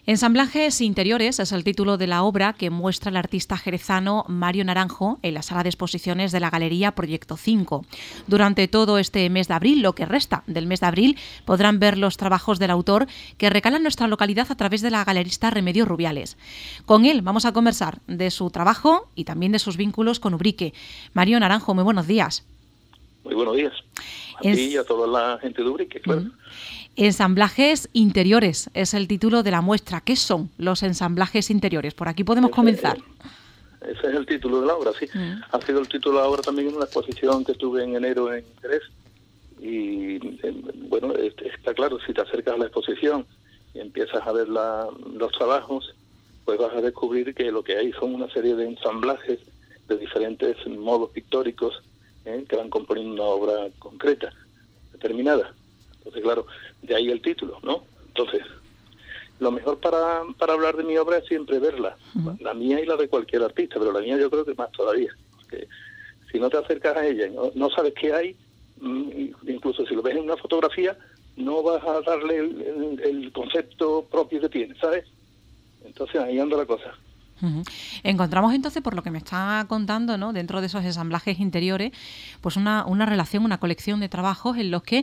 Ensamblajes interiores es el título de la obra que muestra el artista jerezano Mario Naranjo en la sala de exposiciones de la Galería Proyecto 5. Durante todo este mes de abril, lo que resta del mes de abril, podrán ver los trabajos del autor que recalan nuestra localidad a través de la galerista Remedios Rubiales. Con él vamos a conversar de su trabajo y también de sus vínculos con Ubrique. Mario Naranjo, muy buenos días. Muy buenos días. A ti y a toda la gente de Ubrique, claro. Ensamblajes interiores es el título de la muestra. ¿Qué son los ensamblajes interiores? Por aquí podemos comenzar. Ese es el título de la obra, sí. Ha sido el título de la obra también en una exposición que tuve en enero en Jerez. Y bueno, está claro, si te acercas a la exposición y empiezas a ver los trabajos, pues vas a descubrir que lo que hay son una serie de ensamblajes de diferentes modos pictóricos que van componiendo una obra concreta, determinada. Entonces, claro, de ahí el título, ¿no? Entonces, lo mejor para hablar de mi obra es siempre verla, la mía y la de cualquier artista, pero la mía yo creo que más todavía, porque si no te acercas a ella y no sabes qué hay, incluso si lo ves en una fotografía, no vas a darle el concepto propio que tiene, ¿sabes? Entonces ahí anda la cosa. Encontramos entonces, por lo que me está contando, ¿no?, dentro de esos ensamblajes interiores, pues una relación, una colección de trabajos en los que,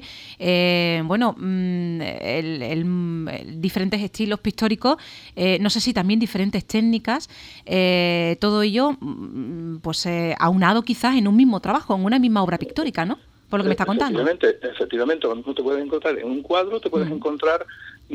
diferentes estilos pictóricos, no sé si también diferentes técnicas, todo ello, pues aunado quizás en un mismo trabajo, en una misma obra pictórica, ¿no? Por lo que me está contando. Efectivamente, lo mismo te puedes encontrar en un cuadro, te puedes encontrar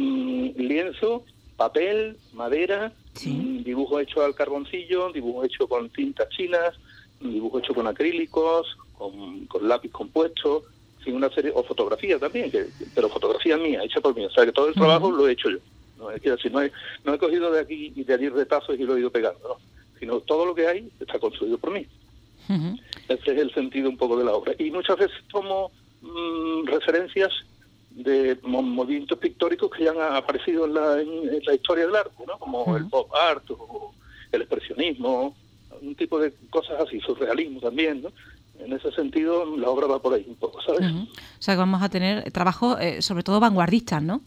lienzo, papel, madera, dibujo hecho al carboncillo, dibujo hecho con tintas chinas, dibujo hecho con acrílicos, con lápiz compuesto, sin una serie, o fotografía también, pero fotografía mía, hecha por mí, o sea que todo el trabajo lo he hecho yo. No es decir, no he cogido de aquí y de allí retazos y lo he ido pegando, no, sino todo lo que hay está construido por mí. Ese es el sentido un poco de la obra. Y muchas veces tomo referencias de movimientos pictóricos que ya han aparecido en la historia del arte, ¿no? Como el pop art o el expresionismo, un tipo de cosas así, surrealismo también, ¿no? En ese sentido, la obra va por ahí un poco, ¿sabes? O sea, que vamos a tener trabajos, sobre todo vanguardistas, ¿no?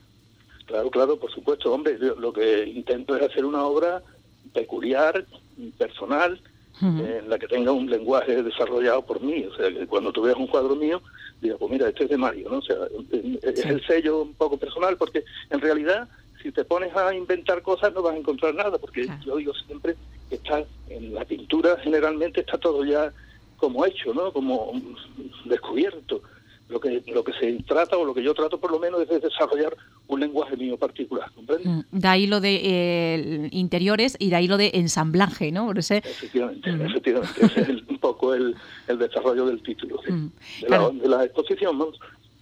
Claro, por supuesto, hombre, yo lo que intento es hacer una obra peculiar, personal, en la que tenga un lenguaje desarrollado por mí, o sea, que cuando tú veas un cuadro mío, digo, pues mira, este es de Mario, ¿no? O sea, es el sello un poco personal, porque en realidad, si te pones a inventar cosas, no vas a encontrar nada, porque yo digo siempre que está en la pintura, generalmente está todo ya como hecho, ¿no? Como descubierto. Lo que se trata, o lo que yo trato por lo menos, es de desarrollar un lenguaje mío particular, ¿comprendes? De ahí lo de interiores y de ahí lo de ensamblaje, ¿no? Por ese... Efectivamente, ese es un poco el desarrollo del título, ¿sí? de la exposición, ¿no?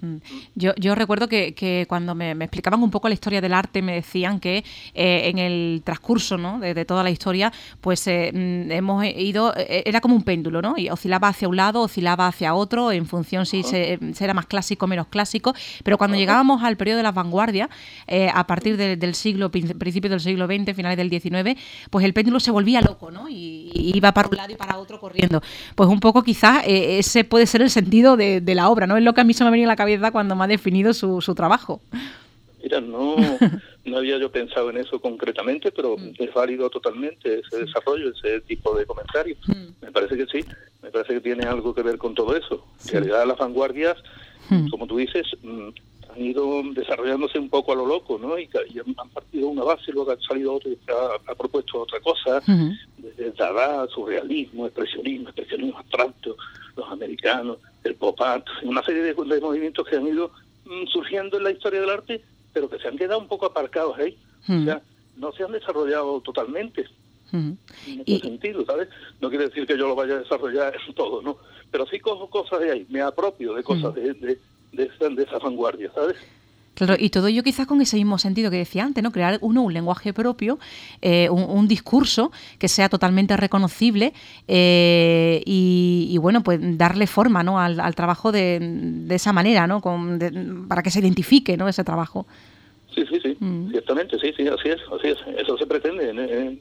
Yo recuerdo que cuando me explicaban un poco la historia del arte, me decían que en el transcurso, ¿no?, de toda la historia, pues hemos ido, era como un péndulo, ¿no? Y oscilaba hacia un lado, oscilaba hacia otro, en función si era más clásico o menos clásico, pero cuando llegábamos al periodo de las vanguardias, a partir del principios del siglo XX, finales del XIX, pues el péndulo se volvía loco, ¿no? Y iba para un lado y para otro corriendo. Pues un poco quizás ese puede ser el sentido de la obra, ¿no? Es lo que a mí se me ha venido a la cabeza cuando me ha definido su trabajo. Mira, no había yo pensado en eso concretamente, pero es válido totalmente ese desarrollo, ese tipo de comentarios. Me parece que sí, me parece que tiene algo que ver con todo eso. En realidad las vanguardias, como tú dices, han ido desarrollándose un poco a lo loco, ¿no? Y han partido una base, luego ha salido otro y ha propuesto otra cosa, desde Dada, surrealismo, expresionismo abstracto, los americanos, el pop art, una serie de movimientos que han ido surgiendo en la historia del arte, pero que se han quedado un poco aparcados ahí. O sea, no se han desarrollado totalmente en ese sentido, ¿sabes? No quiere decir que yo lo vaya a desarrollar en todo, ¿no? Pero sí cojo cosas de ahí, me apropio de cosas de esa vanguardia, ¿sabes? Claro, y todo ello quizás con ese mismo sentido que decía antes, ¿no? Crear un lenguaje propio, un discurso que sea totalmente reconocible y bueno, pues darle forma, ¿no?, al trabajo de esa manera, ¿no? Para que se identifique, ¿no?, ese trabajo. Sí, ciertamente, sí, así es. Eso se pretende, en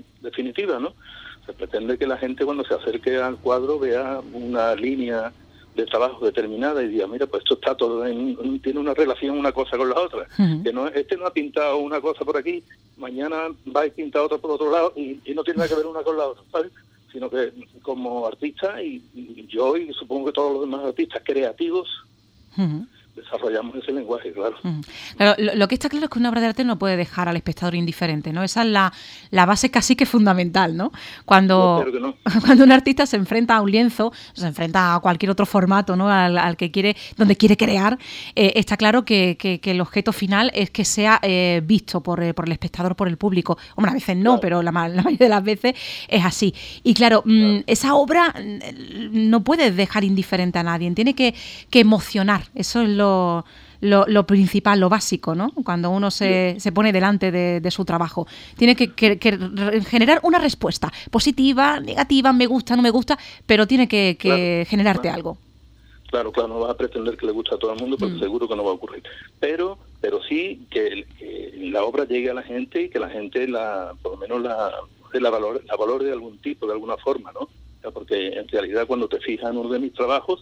definitiva, ¿no? Se pretende que la gente cuando se acerque al cuadro vea una línea trabajo determinada y diga, mira, pues esto está todo tiene una relación una cosa con la otra, que no ha pintado una cosa por aquí, mañana va a pintar otra por otro lado y no tiene nada que ver una con la otra, ¿sabes? Sino que como artista y yo y supongo que todos los demás artistas creativos desarrollamos ese lenguaje, claro. Claro, lo que está claro es que una obra de arte no puede dejar al espectador indiferente, ¿no? Esa es la base casi que fundamental, ¿no? Cuando un artista se enfrenta a un lienzo, se enfrenta a cualquier otro formato, ¿no? Al que quiere, donde quiere crear, está claro que el objeto final es que sea visto por el espectador, por el público. Hombre, a veces no, claro, pero la mayoría de las veces es así. Y claro, esa obra no puede dejar indiferente a nadie, tiene que emocionar. Eso es lo principal, lo básico, ¿no? Cuando uno se pone delante de su trabajo. Tiene que generar una respuesta positiva, negativa, me gusta, no me gusta, pero tiene que generarte algo. Claro, no vas a pretender que le guste a todo el mundo porque seguro que no va a ocurrir. Pero sí que la obra llegue a la gente y que la gente por lo menos la valore de algún tipo, de alguna forma, ¿no? O sea, porque en realidad cuando te fijas en uno de mis trabajos,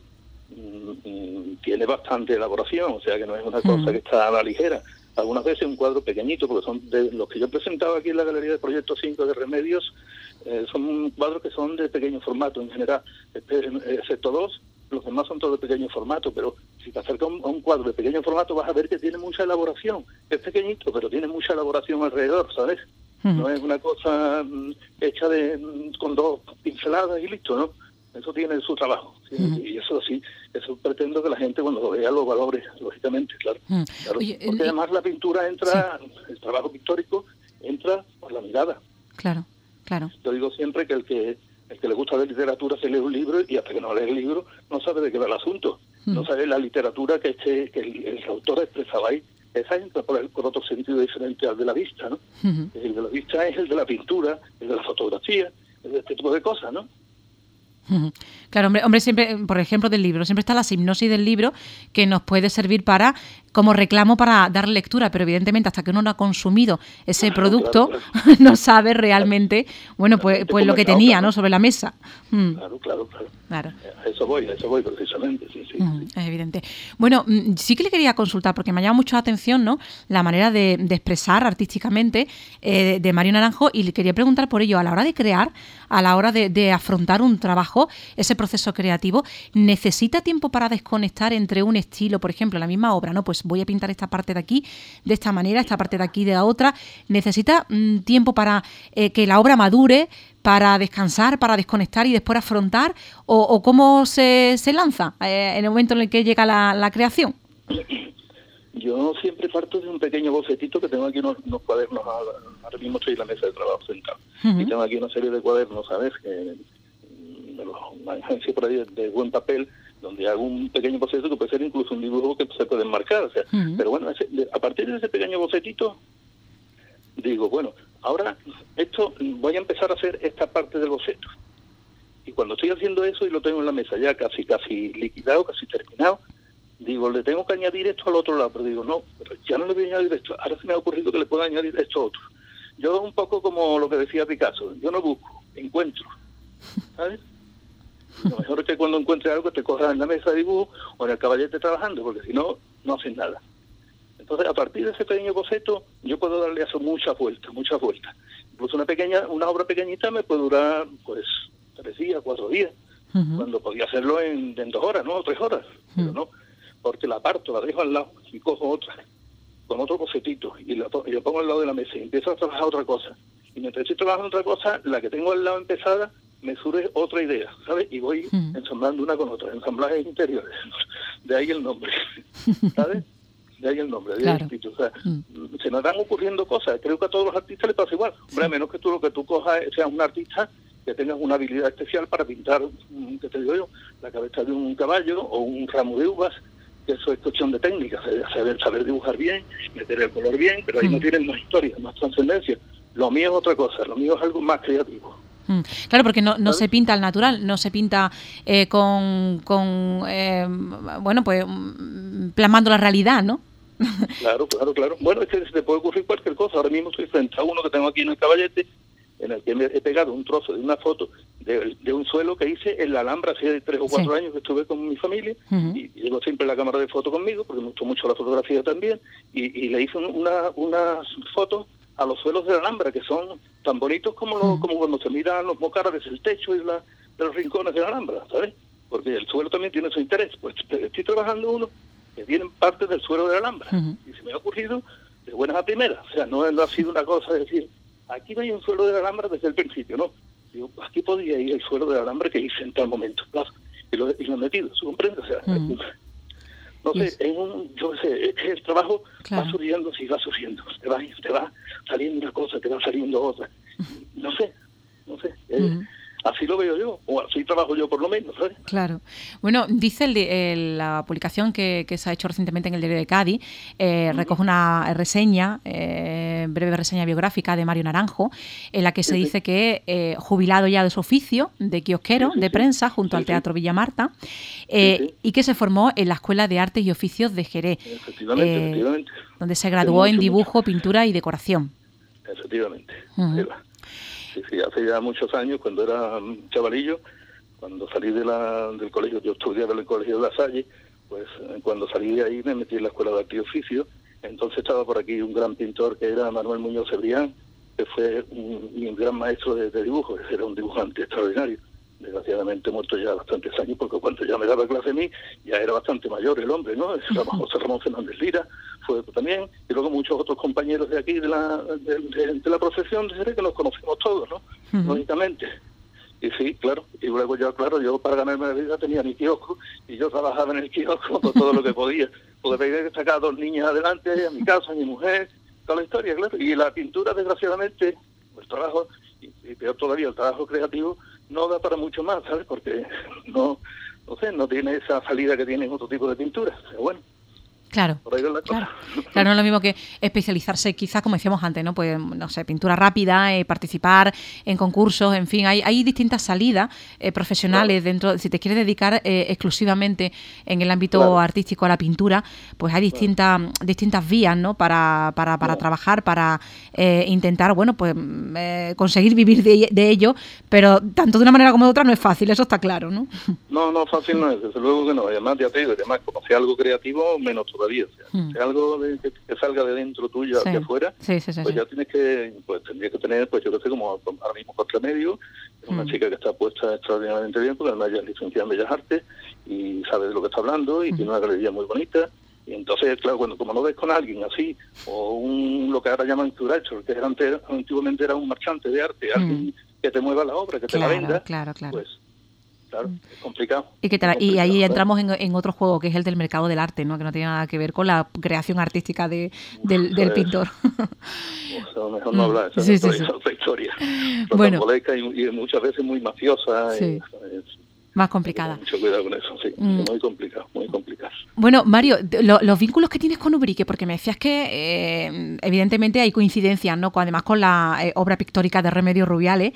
tiene bastante elaboración, o sea que no es una cosa que está a la ligera. Algunas veces un cuadro pequeñito, porque son de los que yo he presentado aquí en la Galería de Proyecto 5 de Remedios, son cuadros que son de pequeño formato en general, excepto dos, los demás son todos de pequeño formato, pero si te acercas a un cuadro de pequeño formato vas a ver que tiene mucha elaboración. Es pequeñito, pero tiene mucha elaboración alrededor, ¿sabes? No es una cosa hecha con dos pinceladas y listo, ¿no? Eso tiene su trabajo, ¿sí? Y eso sí, eso pretendo que la gente cuando lo vea lo valore, lógicamente, claro. Claro. Oye, porque además la pintura entra, el trabajo pictórico entra por la mirada. Claro. Yo digo siempre que el que le gusta la literatura se lee un libro y hasta que no lee el libro no sabe de qué va el asunto. No sabe la literatura que el autor expresaba ahí. Esa entra por otro sentido diferente al de la vista, ¿no? El de la vista es el de la pintura, el de la fotografía, el de este tipo de cosas, ¿no? Claro, hombre, siempre, por ejemplo, del libro, siempre está la hipnosis del libro que nos puede servir como reclamo para dar lectura, pero evidentemente hasta que uno no ha consumido ese producto, no sabe realmente, bueno, pues lo que tenía, ¿no? Sobre la mesa. Claro. A eso voy precisamente, sí. Es evidente. Bueno, sí que le quería consultar, porque me ha llamado mucho la atención, ¿no? La manera de expresar artísticamente de Mario Naranjo, y le quería preguntar por ello, a la hora de crear, a la hora de afrontar un trabajo, ese proceso creativo, ¿necesita tiempo para desconectar entre un estilo, por ejemplo, la misma obra, ¿no? Pues voy a pintar esta parte de aquí de esta manera, esta parte de aquí de la otra. ¿Necesita tiempo para que la obra madure, para descansar, para desconectar y después afrontar? ¿O cómo se lanza en el momento en el que llega la creación? Yo siempre parto de un pequeño bocetito que tengo aquí unos cuadernos, ahora mismo estoy en la mesa de trabajo sentado, y tengo aquí una serie de cuadernos, ¿sabes? Que me los agencia por ahí de buen papel, donde hago un pequeño boceto que puede ser incluso un dibujo que se puede enmarcar, o sea, pero bueno, a partir de ese pequeño bocetito, digo, bueno, ahora voy a empezar a hacer esta parte del boceto. Y cuando estoy haciendo eso y lo tengo en la mesa ya casi liquidado, casi terminado, digo, le tengo que añadir esto al otro lado, pero digo, no, pero ya no le voy a añadir esto, ahora se me ha ocurrido que le puedo añadir esto otro. Yo un poco como lo que decía Picasso, yo no busco, encuentro, ¿sabes? Lo mejor es que cuando encuentres algo te cojas en la mesa de dibujo o en el caballete trabajando, porque si no, no haces nada. Entonces, a partir de ese pequeño boceto, yo puedo darle a eso muchas vueltas. Incluso una obra pequeñita me puede durar, pues, 3 días, 4 días, cuando podía hacerlo en 2 horas, ¿no? 3 horas, pero no, porque la aparto, la dejo al lado y cojo otra, con otro bocetito, y lo pongo al lado de la mesa y empiezo a trabajar otra cosa. Y mientras estoy trabajando otra cosa, la que tengo al lado empezada, me surge otra idea, ¿sabes? Y voy ensamblando una con otra, ensamblajes interiores. De ahí el nombre, ¿sabes? De ahí el nombre, de ahí el título. O sea, se nos van ocurriendo cosas. Creo que a todos los artistas les pasa igual. Hombre, a menos que tú lo que tú cojas seas un artista que tengas una habilidad especial para pintar, ¿qué te digo yo? La cabeza de un caballo o un ramo de uvas, que eso es cuestión de técnica, saber dibujar bien, meter el color bien, pero ahí no tienen más historia, más trascendencia. Lo mío es otra cosa, lo mío es algo más creativo. Claro, porque no se pinta al natural, no se pinta plasmando la realidad, ¿no? Claro. Bueno, es que se te puede ocurrir cualquier cosa. Ahora mismo estoy frente a uno que tengo aquí en el caballete, en el que he pegado un trozo de una foto de un suelo que hice en la Alhambra hace 3 o 4 años que estuve con mi familia, y llevo siempre la cámara de foto conmigo, porque me gustó mucho la fotografía también, y le hice unas fotos a los suelos de la Alhambra, que son tan bonitos como cuando se miran los mocaras desde el techo y de los rincones de la Alhambra, ¿sabes? Porque el suelo también tiene su interés. Pues estoy trabajando uno que tiene parte del suelo de la Alhambra, y se me ha ocurrido de buenas a primeras. O sea, no ha sido una cosa de decir, aquí no hay un suelo de la Alhambra desde el principio, no. Digo, aquí podía ir el suelo de la Alhambra que hice en tal momento, claro, y lo he metido, ¿se comprende? O sea, no sé, es que el trabajo va surgiendo, te va saliendo una cosa, te va saliendo otra, no sé, así lo veo yo, o así trabajo yo por lo menos, ¿sabes? Claro. Bueno, dice la publicación que se ha hecho recientemente en el Diario de Cádiz, recoge una reseña, breve reseña biográfica de Mario Naranjo, en la que se dice que jubilado ya de su oficio, de kiosquero, de prensa, junto al Teatro Villa Marta, y que se formó en la Escuela de Artes y Oficios de Jerez, Efectivamente. donde se graduó en dibujo, pintura y decoración. Efectivamente. Sí, hace ya muchos años, cuando era un chavalillo, cuando salí del colegio, yo estudiaba en el colegio de La Salle, pues cuando salí de ahí me metí en la Escuela de Arte y Oficio. Entonces estaba por aquí un gran pintor que era Manuel Muñoz Cebrián, que fue un gran maestro de dibujo, era un dibujante extraordinario. Desgraciadamente muerto ya bastantes años, porque cuando ya me daba clase a mí, ya era bastante mayor el hombre, ¿no? José Ramón Fernández Lira fue también, y luego muchos otros compañeros de aquí, de la profesión, que los conocemos todos, ¿no? Lógicamente. Y sí, claro, y luego yo para ganarme la vida tenía mi kiosco, y yo trabajaba en el kiosco con todo lo que podía, porque tenía que sacar a 2 niñas adelante, a mi casa, a mi mujer, toda la historia, claro. Y la pintura, desgraciadamente, el trabajo, y peor todavía, el trabajo creativo, no da para mucho más, ¿sabes? Porque no tiene esa salida que tienen otro tipo de pinturas. Pero bueno. Claro, no es lo mismo que especializarse, quizás, como decíamos antes, ¿no? Pues, no sé, pintura rápida, participar en concursos, en fin, hay distintas salidas profesionales dentro. Si te quieres dedicar exclusivamente en el ámbito artístico a la pintura, pues hay distintas vías, ¿no? Para trabajar, para intentar, bueno, pues conseguir vivir de ello, pero tanto de una manera como de otra no es fácil, eso está claro, ¿no? No, fácil no es, desde luego que no. Además, ya te digo, como sea algo creativo, menos todavía. O sea, algo que salga de dentro tuyo hacia afuera, pues ya tendrías que tener, pues yo creo que como ahora mismo Contramedio, es una chica que está puesta extraordinariamente bien, porque además ya es licenciada en Bellas Artes y sabe de lo que está hablando y tiene una galería muy bonita. Y entonces, claro, como lo ves con alguien así, o lo que ahora llaman curator, que antiguamente era un marchante de arte, alguien que te mueva la obra, que te la venda, pues claro, es complicado. Y ahí entramos en otro juego, que es el del mercado del arte, ¿no? Que no tiene nada que ver con la creación artística del pintor. O sea, mejor no hablar, esa es otra historia. Bueno. Y muchas veces muy mafiosa. Más complicada. Mucho cuidado con eso, sí. Muy complicado. Bueno, Mario, los vínculos que tienes con Ubrique, porque me decías que evidentemente hay coincidencias, ¿no? Además con la obra pictórica de Remedios Rubiales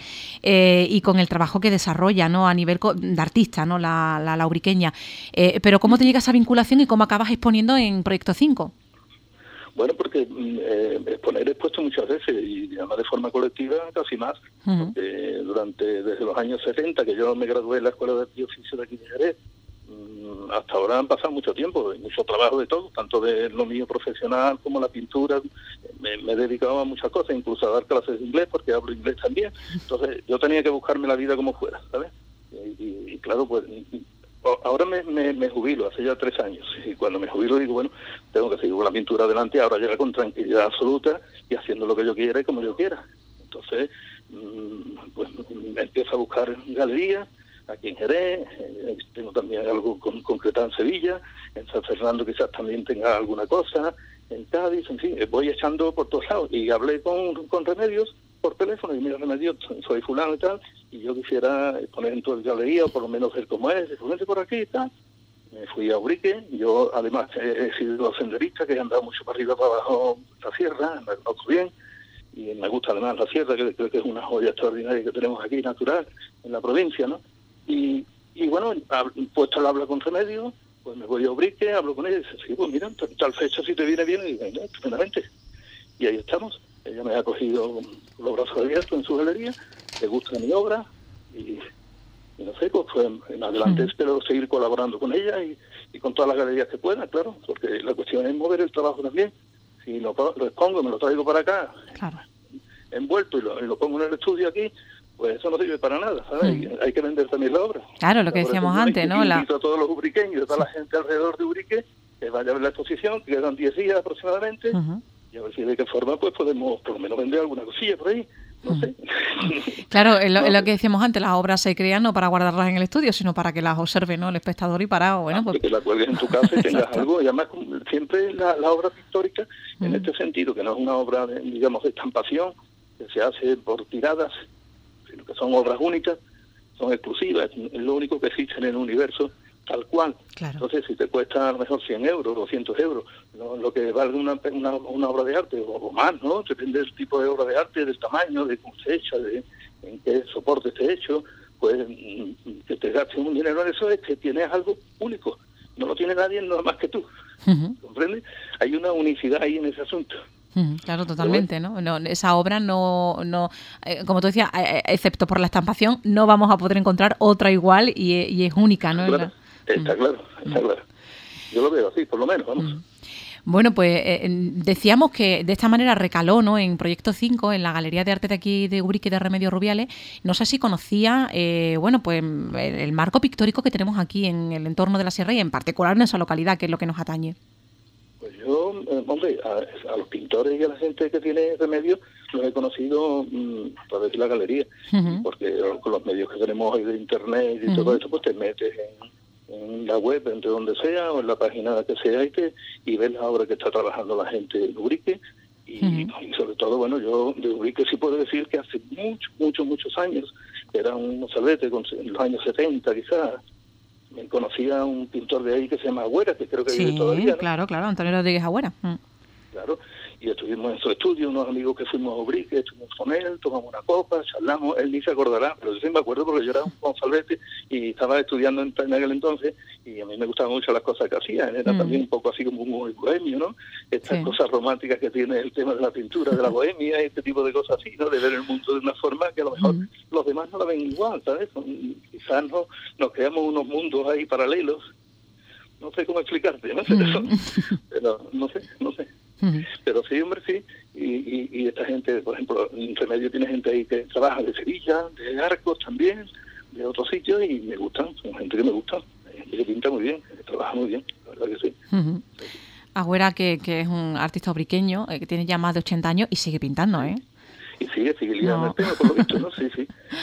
y con el trabajo que desarrolla, ¿no? A nivel de artista, ¿no? La ubriqueña. Pero ¿cómo te llega esa vinculación y cómo acabas exponiendo en Proyecto 5? Bueno, porque exponer he expuesto muchas veces y además de forma colectiva casi más. Porque desde los años 70, que yo me gradué en la Escuela de Arte y Oficio de aquí de Jerez, hasta ahora han pasado mucho tiempo, mucho trabajo de todo, tanto de lo mío profesional como la pintura. Me he dedicado a muchas cosas, incluso a dar clases de inglés, porque hablo inglés también. Entonces yo tenía que buscarme la vida como fuera, ¿sabes? Y claro, pues ahora me jubilo, hace ya 3 años, y cuando me jubilo digo, bueno, tengo que seguir con la pintura adelante, ahora llega con tranquilidad absoluta y haciendo lo que yo quiera y como yo quiera. Entonces, pues me empiezo a buscar galerías aquí en Jerez, tengo también algo concretado en Sevilla, en San Fernando quizás también tenga alguna cosa, en Cádiz, en fin, voy echando por todos lados. Y hablé con Remedios por teléfono, y mira, Remedios, soy fulano y tal, y yo quisiera poner en tu galería, o por lo menos ver cómo es, vente por aquí y tal. Me fui a Ubrique, yo además he sido senderista, que he andado mucho para arriba, para abajo, la sierra, me conozco bien, y me gusta además la sierra, que creo que es una joya extraordinaria que tenemos aquí, natural, en la provincia, ¿no? Y bueno, puesto al habla con Remedios, pues me voy a Ubrique, hablo con ella, y dice, sí, pues mira, tal fecha si te viene bien, y digo, estupendamente. Y ahí estamos. ella me ha acogido con los brazos abiertos en su galería, le gusta mi obra y no sé, pues en adelante espero seguir colaborando con ella y con todas las galerías que pueda, claro, porque la cuestión es mover el trabajo también. Si lo expongo, me lo traigo para acá, claro, envuelto y lo pongo en el estudio aquí, pues eso no sirve para nada, ¿sabes? Hay que vender también la obra. Claro, lo que decíamos antes, ¿no? Invito a todos los ubriqueños, a toda la gente alrededor de Ubrique, que vaya a ver la exposición, que quedan 10 días aproximadamente, y a ver si de qué forma pues podemos por lo menos vender alguna cosilla por ahí. No sé. Claro, es lo que decíamos antes, las obras se crean no para guardarlas en el estudio, sino para que las observe, ¿no?, el espectador y para, bueno, pues... que la cuelgues en tu casa y tengas algo, y además siempre la obra pictórica, en este sentido, que no es una obra, digamos, de estampación, que se hace por tiradas, sino que son obras únicas, son exclusivas, es lo único que existe en el universo, tal cual. Claro. Entonces, si te cuesta a lo mejor 100 euros, 200 euros, lo que valga una obra de arte, o más, ¿no? Depende del tipo de obra de arte, del tamaño, de cómo se echa, de en qué soporte esté hecho, pues que te gastes un dinero en eso es que tienes algo único. No lo tiene nadie nada más que tú. ¿Comprendes? Hay una unicidad ahí en ese asunto. Claro, totalmente, ¿no? Esa obra no como tú decías, excepto por la estampación, no vamos a poder encontrar otra igual y es única, ¿no? Claro, está claro. Yo lo veo así, por lo menos, vamos. Bueno, pues decíamos que de esta manera recaló, ¿no?, en Proyecto 5, en la Galería de Arte de aquí de Ubrique de Remedios Rubiales. No sé si conocía, bueno, pues el marco pictórico que tenemos aquí en el entorno de la sierra y en particular en esa localidad, que es lo que nos atañe. Pues yo, hombre, a los pintores y a la gente que tiene Remedios los he conocido a través de la galería, porque con los medios que tenemos hoy de internet y todo esto, pues te metes en la web, entre donde sea, o en la página que sea, y ves la obra que está trabajando la gente de Ubrique, y sobre todo, bueno, yo de Ubrique sí puedo decir que hace muchos años, era un mozalbete, en los años 70 quizás, me conocía un pintor de ahí que se llama Agüera, que creo que vive todavía, ¿no? Claro, Antonio Rodríguez Agüera. Claro, y estuvimos en su estudio, unos amigos que fuimos a Ubrique, estuvimos con él, tomamos una copa, charlamos, él ni se acordará, pero yo sí me acuerdo porque yo era un mozalbete y estaba estudiando en aquel entonces, y a mí me gustaban mucho las cosas que hacía, era también un poco así como muy bohemio, ¿no? Estas cosas románticas que tiene el tema de la pintura, de la bohemia, este tipo de cosas así, ¿no? De ver el mundo de una forma que a lo mejor los demás no la ven igual, ¿sabes? Quizás nos creamos unos mundos ahí paralelos, no sé cómo explicarte, ¿no? Pero no sé. Pero sí, hombre, sí. Y esta gente, por ejemplo, en Remedio tiene gente ahí que trabaja de Sevilla, de Arcos también, de otros sitios, y me gustan, son gente que me gusta, gente que pinta muy bien, que trabaja muy bien, la verdad que sí. Agüera, que es un artista ubriqueño, que tiene ya más de 80 años y sigue pintando, ¿eh? Y sigue liando el tema, por lo visto, ¿no? Sí.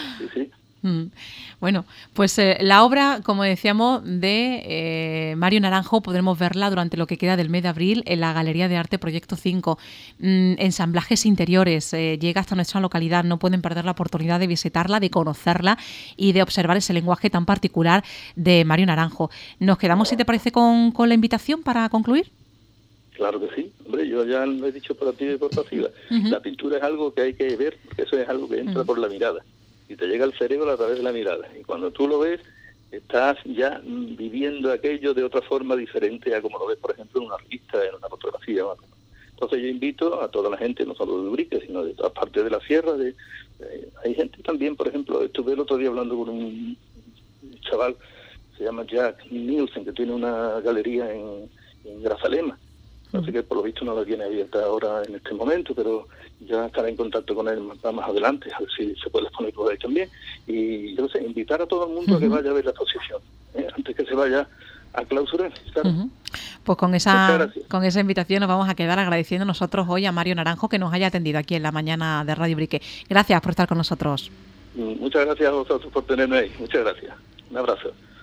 Bueno, pues la obra, como decíamos, de Mario Naranjo, podremos verla durante lo que queda del mes de abril en la Galería de Arte Proyecto 5. Ensamblajes interiores, llega hasta nuestra localidad, no pueden perder la oportunidad de visitarla, de conocerla y de observar ese lenguaje tan particular de Mario Naranjo. ¿Nos quedamos, si te parece, con la invitación para concluir? Claro que sí, hombre, yo ya lo he dicho por activa y por pasiva. La pintura es algo que hay que ver, porque eso es algo que entra por la mirada y te llega al cerebro a través de la mirada. Y cuando tú lo ves, estás ya viviendo aquello de otra forma diferente a como lo ves, por ejemplo, en una revista, en una fotografía. Entonces yo invito a toda la gente, no solo de Ubrique, sino de todas partes de la sierra. Hay gente también, por ejemplo, estuve el otro día hablando con un chaval, se llama Jack Nielsen, que tiene una galería en Grazalema. Así que por lo visto no la tiene abierta ahora en este momento, pero ya estará en contacto con él más adelante, a ver si se puede exponer por ahí también. Y yo no sé, invitar a todo el mundo a que vaya a ver la exposición, antes que se vaya a clausurar. Claro. Pues con esa invitación nos vamos a quedar agradeciendo nosotros hoy a Mario Naranjo que nos haya atendido aquí en la mañana de Radio Ubrique. Gracias por estar con nosotros. Muchas gracias a vosotros por tenerme ahí. Muchas gracias. Un abrazo.